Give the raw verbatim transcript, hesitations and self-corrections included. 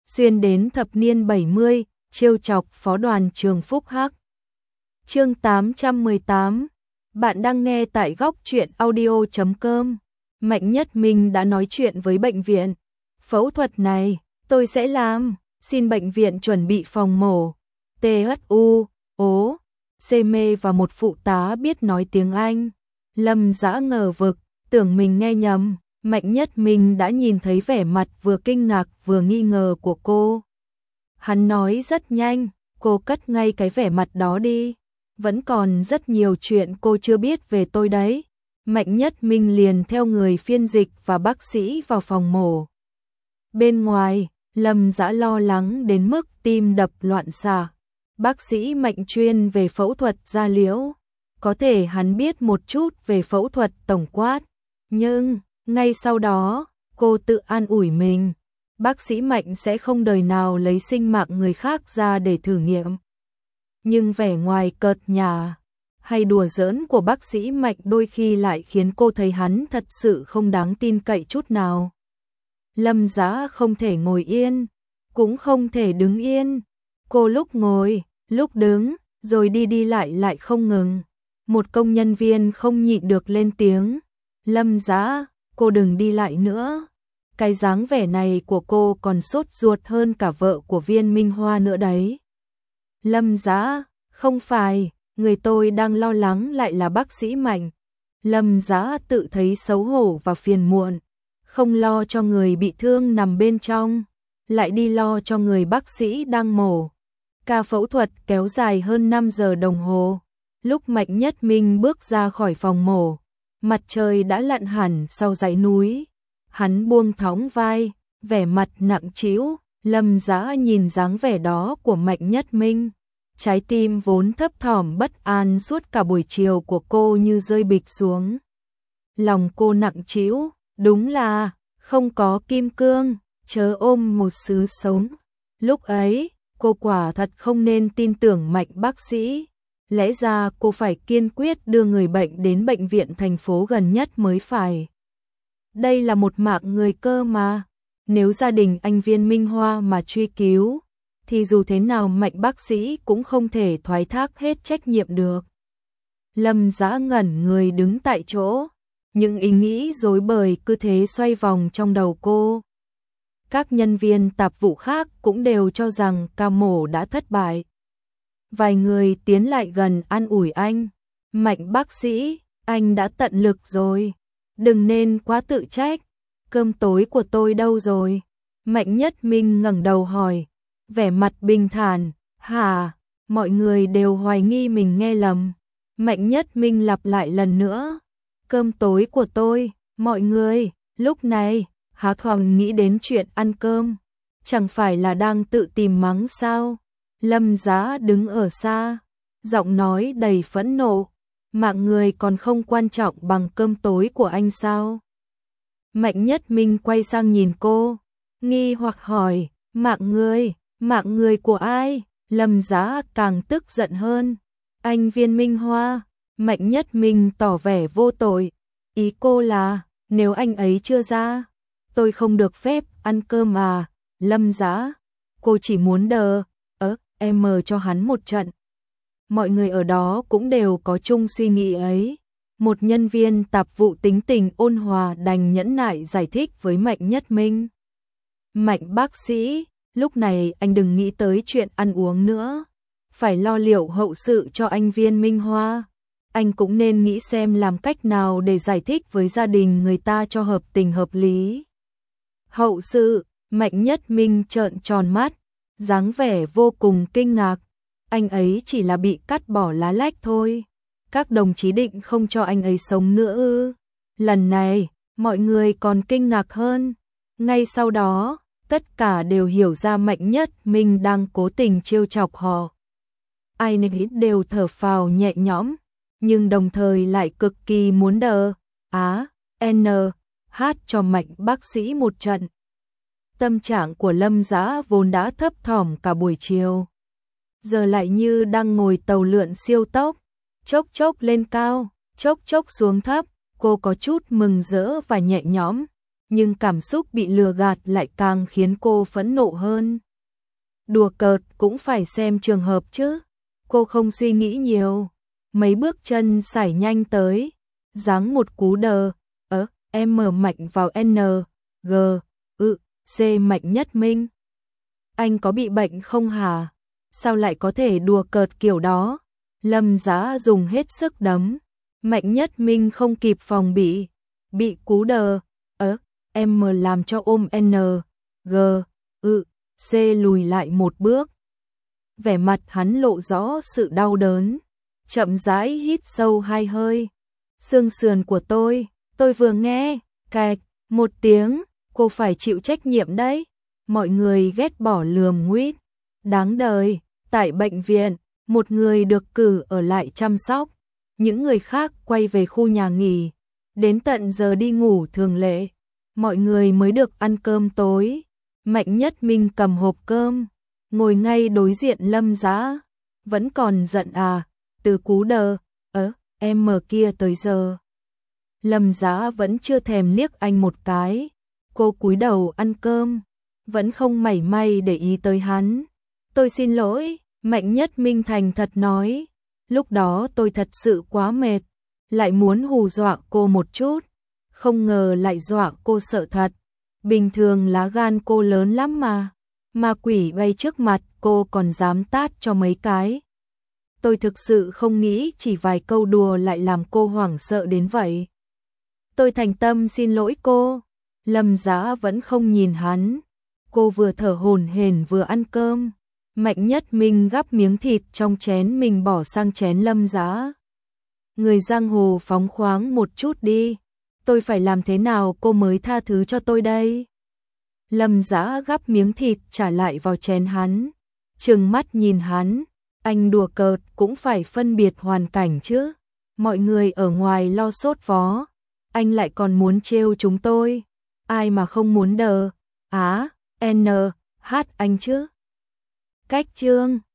xuyên đến thập niên bảy mươi, trêu chọc phó đoàn trường Phúc Hắc. Chương tám trăm mười tám. Bạn đang nghe tại góc truyện audio chấm com. Mạnh Nhất Minh đã nói chuyện với bệnh viện. Phẫu thuật này, tôi sẽ làm, xin bệnh viện chuẩn bị phòng mổ. tê ét u, ố, xê mê và một phụ tá biết nói tiếng Anh. Lâm Dã ngờ vực, tưởng mình nghe nhầm. Mạnh Nhất Minh đã nhìn thấy vẻ mặt vừa kinh ngạc vừa nghi ngờ của cô. Hắn nói rất nhanh, cô cất ngay cái vẻ mặt đó đi. Vẫn còn rất nhiều chuyện cô chưa biết về tôi đấy. Mạnh Nhất Minh liền theo người phiên dịch và bác sĩ vào phòng mổ. Bên ngoài, Lâm Dã lo lắng đến mức tim đập loạn xạ. Bác sĩ Mạnh chuyên về phẫu thuật da liễu. Có thể hắn biết một chút về phẫu thuật tổng quát. Nhưng, ngay sau đó, cô tự an ủi mình. Bác sĩ Mạnh sẽ không đời nào lấy sinh mạng người khác ra để thử nghiệm. Nhưng vẻ ngoài cợt nhả hay đùa giỡn của bác sĩ Mạnh đôi khi lại khiến cô thấy hắn thật sự không đáng tin cậy chút nào. Lâm Dã không thể ngồi yên, cũng không thể đứng yên. Cô lúc ngồi, lúc đứng, rồi đi đi lại lại không ngừng. Một công nhân viên không nhịn được lên tiếng. Lâm Dã, cô đừng đi lại nữa. Cái dáng vẻ này của cô còn sốt ruột hơn cả vợ của Viên Minh Hoa nữa đấy. Lâm Dã, không phải, người tôi đang lo lắng lại là bác sĩ Mạnh. Lâm Dã tự thấy xấu hổ và phiền muộn, không lo cho người bị thương nằm bên trong, lại đi lo cho người bác sĩ đang mổ. Ca phẫu thuật kéo dài hơn năm giờ đồng hồ. Lúc Mạnh Nhất Minh bước ra khỏi phòng mổ, mặt trời đã lặn hẳn sau dãy núi. Hắn buông thõng vai, vẻ mặt nặng trĩu. Lâm Dã nhìn dáng vẻ đó của Mạnh Nhất Minh, trái tim vốn thấp thỏm bất an suốt cả buổi chiều của cô như rơi bịch xuống. Lòng cô nặng trĩu, đúng là không có kim cương, chớ ôm một xứ sống. Lúc ấy, cô quả thật không nên tin tưởng Mạnh bác sĩ. Lẽ ra cô phải kiên quyết đưa người bệnh đến bệnh viện thành phố gần nhất mới phải. Đây là một mạng người cơ mà. Nếu gia đình anh Viên Minh Hoa mà truy cứu, thì dù thế nào Mạnh bác sĩ cũng không thể thoái thác hết trách nhiệm được. Lâm Dã ngẩn người đứng tại chỗ, những ý nghĩ rối bời cứ thế xoay vòng trong đầu cô. Các nhân viên tạp vụ khác cũng đều cho rằng ca mổ đã thất bại. Vài người tiến lại gần an ủi anh. Mạnh bác sĩ, anh đã tận lực rồi. Đừng nên quá tự trách. Cơm tối của tôi đâu rồi? Mạnh Nhất Minh ngẩng đầu hỏi. Vẻ mặt bình thản. Hả? Mọi người đều hoài nghi mình nghe lầm. Mạnh Nhất Minh lặp lại lần nữa. Cơm tối của tôi, mọi người, lúc này, há thoáng nghĩ đến chuyện ăn cơm. Chẳng phải là đang tự tìm mắng sao? Lâm Dã đứng ở xa, giọng nói đầy phẫn nộ. Mạng người còn không quan trọng bằng cơm tối của anh sao? Mạnh Nhất Minh quay sang nhìn cô, nghi hoặc hỏi, mạng người, mạng người của ai? Lâm Dã càng tức giận hơn. Anh Viên Minh Hoa. Mạnh Nhất Minh tỏ vẻ vô tội. Ý cô là, nếu anh ấy chưa ra, tôi không được phép ăn cơm à? Lâm Dã, cô chỉ muốn đờ, ớ, em mờ cho hắn một trận. Mọi người ở đó cũng đều có chung suy nghĩ ấy. Một nhân viên tạp vụ tính tình ôn hòa đành nhẫn nại giải thích với Mạnh Nhất Minh. Mạnh bác sĩ, lúc này anh đừng nghĩ tới chuyện ăn uống nữa. Phải lo liệu hậu sự cho anh Viên Minh Hoa. Anh cũng nên nghĩ xem làm cách nào để giải thích với gia đình người ta cho hợp tình hợp lý. Hậu sự, Mạnh Nhất Minh trợn tròn mắt, dáng vẻ vô cùng kinh ngạc. Anh ấy chỉ là bị cắt bỏ lá lách thôi. Các đồng chí định không cho anh ấy sống nữa ư? Lần này, mọi người còn kinh ngạc hơn. Ngay sau đó, tất cả đều hiểu ra Mạnh Nhất Minh đang cố tình trêu chọc họ. Ai nấy đều thở phào nhẹ nhõm, nhưng đồng thời lại cực kỳ muốn đờ, á, n, hát cho Mạnh bác sĩ một trận. Tâm trạng của Lâm Dã vốn đã thấp thỏm cả buổi chiều, giờ lại như đang ngồi tàu lượn siêu tốc, chốc chốc lên cao, chốc chốc xuống thấp. Cô có chút mừng rỡ và nhẹ nhõm, nhưng cảm xúc bị lừa gạt lại càng khiến cô phẫn nộ hơn. Đùa cợt cũng phải xem trường hợp chứ. Cô không suy nghĩ nhiều, mấy bước chân sải nhanh tới, giáng một cú đờ, ớ, em mở mạnh vào N, G, ự, C Mạnh Nhất Minh. Anh có bị bệnh không hả? Sao lại có thể đùa cợt kiểu đó? Lâm Giá dùng hết sức đấm. Mạnh Nhất Minh không kịp phòng bị, bị cú đờ, ớ, em làm cho ôm N, G, ự, C lùi lại một bước. Vẻ mặt hắn lộ rõ sự đau đớn, chậm rãi hít sâu hai hơi. Xương sườn của tôi, tôi vừa nghe, cạch, một tiếng, cô phải chịu trách nhiệm đấy. Mọi người ghét bỏ lườm nguýt. Đáng đời, tại bệnh viện, một người được cử ở lại chăm sóc, những người khác quay về khu nhà nghỉ, đến tận giờ đi ngủ thường lệ, mọi người mới được ăn cơm tối. Mạnh Nhất Minh cầm hộp cơm, ngồi ngay đối diện Lâm Giá, vẫn còn giận à, từ cú đờ, ớ, em mở kia tới giờ. Lâm Giá vẫn chưa thèm liếc anh một cái, cô cúi đầu ăn cơm, vẫn không mảy may để ý tới hắn. Tôi xin lỗi, Mạnh Nhất Minh thành thật nói, lúc đó tôi thật sự quá mệt, lại muốn hù dọa cô một chút, không ngờ lại dọa cô sợ thật. Bình thường lá gan cô lớn lắm mà, ma quỷ bay trước mặt cô còn dám tát cho mấy cái. Tôi thực sự không nghĩ chỉ vài câu đùa lại làm cô hoảng sợ đến vậy. Tôi thành tâm xin lỗi cô. Lâm Giá vẫn không nhìn hắn, cô vừa thở hổn hển vừa ăn cơm. Mạnh Nhất Minh gắp miếng thịt trong chén mình bỏ sang chén Lâm Giá. Người giang hồ phóng khoáng một chút đi, tôi phải làm thế nào cô mới tha thứ cho tôi đây? Lâm Giá gắp miếng thịt trả lại vào chén hắn, trừng mắt nhìn hắn, anh đùa cợt cũng phải phân biệt hoàn cảnh chứ. Mọi người ở ngoài lo sốt vó, anh lại còn muốn trêu chúng tôi, ai mà không muốn đờ, á, N, hát anh chứ. Cách chương